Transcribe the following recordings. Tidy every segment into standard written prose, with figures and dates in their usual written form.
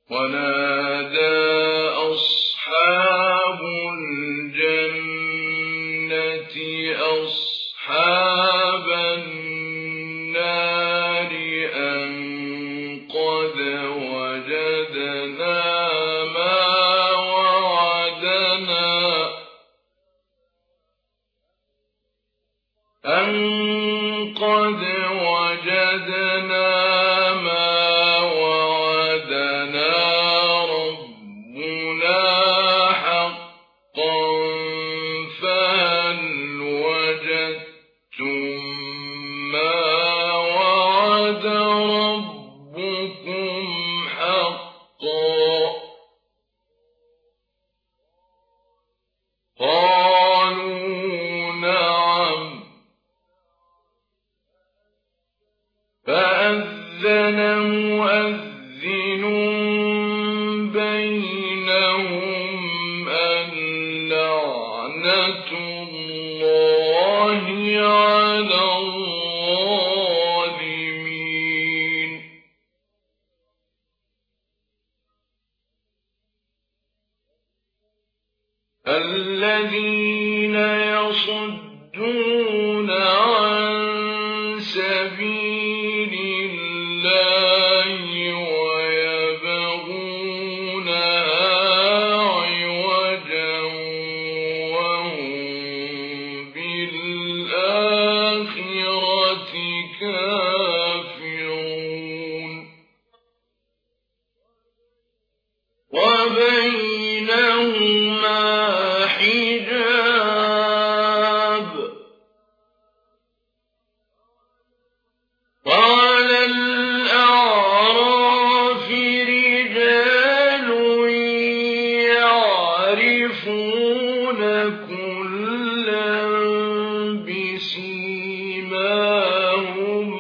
ونادى أصحاب الجنة أصحاب النار أن قد وجدنا ما وعدنا ربنا حقا فهل وجدتم ما وعد ربكم حقا قالوا نعم فأذن مؤذن بينهم أن لعنة الله على الظالمين الذين يصدون عن سبيل الله ويبغونها عوجا وهم بالآخرة كافرون وبينهما حجاب وعلى الأعراف رجال يعرفون كلا بسيماهم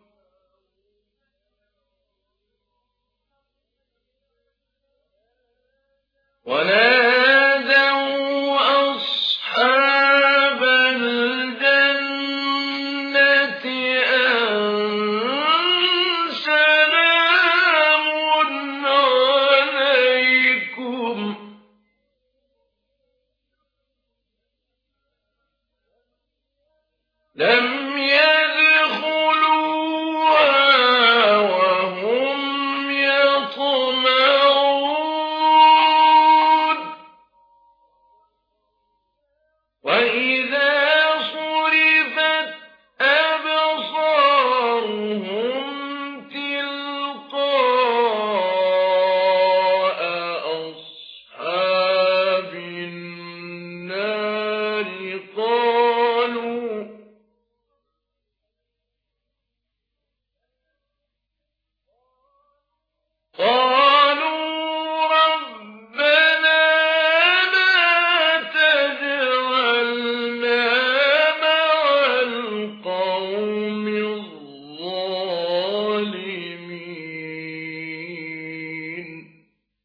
ونادوا أصحاب الجنة أن سلام عليكم لم يدخلوها وهم يطمعون وإذا صرفت أبصارهم تلقاء أصحاب النار قالوا ربنا لا تجعلنا مع القوم الظالمين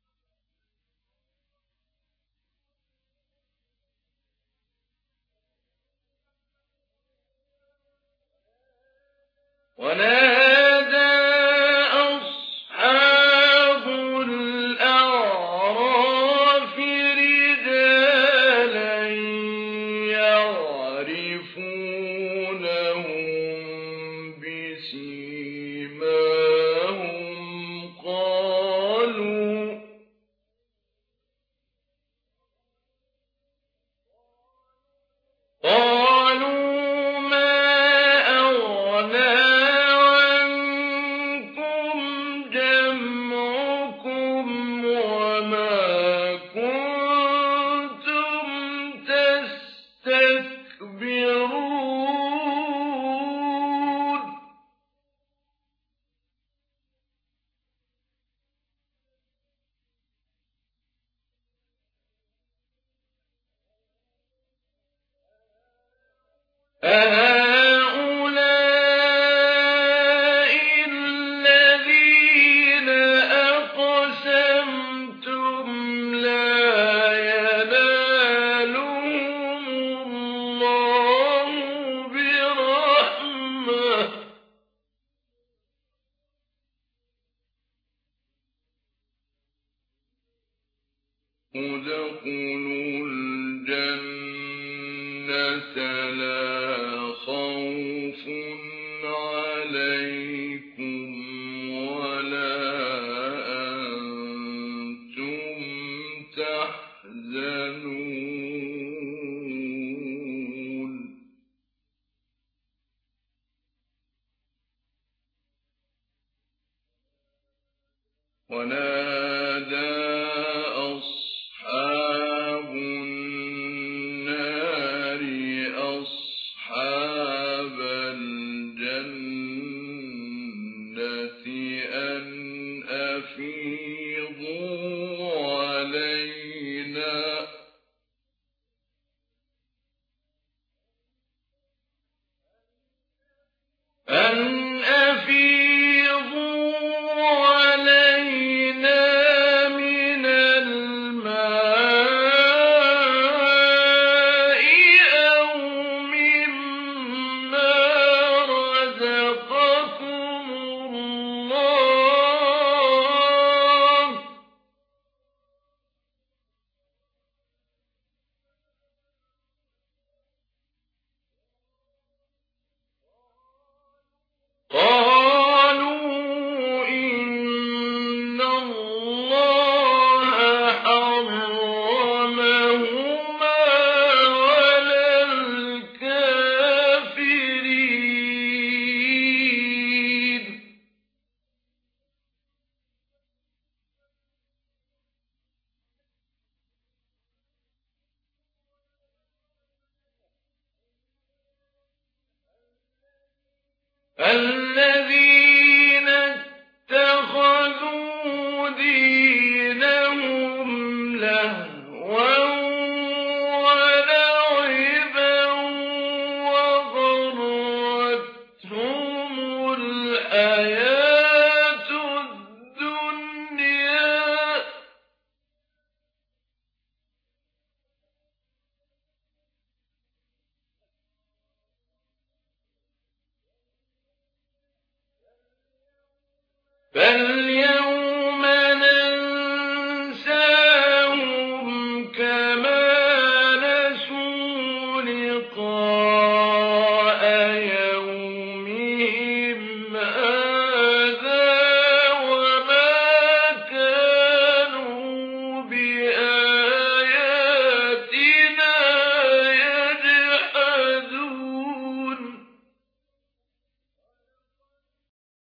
ونادى أصحاب الأعراف رجالا يعرفونهم بسيماهم قالوا ما أغنى عنكم جمعكم وما كنتم تستكبرون أهؤلاء الذين أقسمتم لا ينالهم الله برحمة ادخلوا الجنة لا خوف عليكم ولا أنتم تحزنون ونادى أصحاب النار أصحاب الجنة أن أفيضوا علينا من الماء أو مما رزقكم الله قالوا إن الله حرمهما على الكافرين الذين اتخذوا دينهم لهوا ولعبا وغرتهم الحياة الدنيا بل